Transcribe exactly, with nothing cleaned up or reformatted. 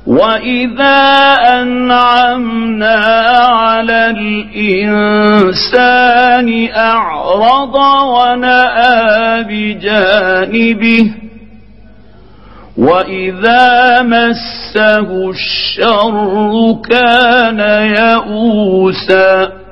وإذا أنعمنا على الإنسان أعرض ونأى بجانبه وإذا مسه الشر كان يئوسا